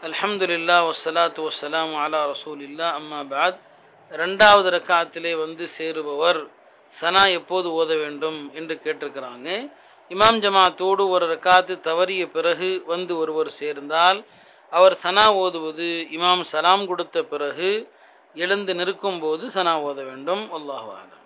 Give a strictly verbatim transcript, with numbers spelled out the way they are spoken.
அல்ஹம்துலில்லாஹ் வஸ்ஸலாத்து வஸ்ஸலாமு அலா ரசூலில்லாஹ் அம்மா பாத். ரெண்டாவது ரக்காத்திலே வந்து சேருபவர் சனா எப்போது ஓத வேண்டும் என்று கேட்டிருக்கிறாங்க. இமாம் ஜமாத்தோடு ஒரு ரக்காத்து தவறிய பிறகு வந்து ஒருவர் சேர்ந்தால் அவர் சனா ஓதுவது இமாம் சலாம் கொடுத்த பிறகு எழுந்து நிற்கும் போது சனா ஓத வேண்டும். அல்லாஹு அலம்.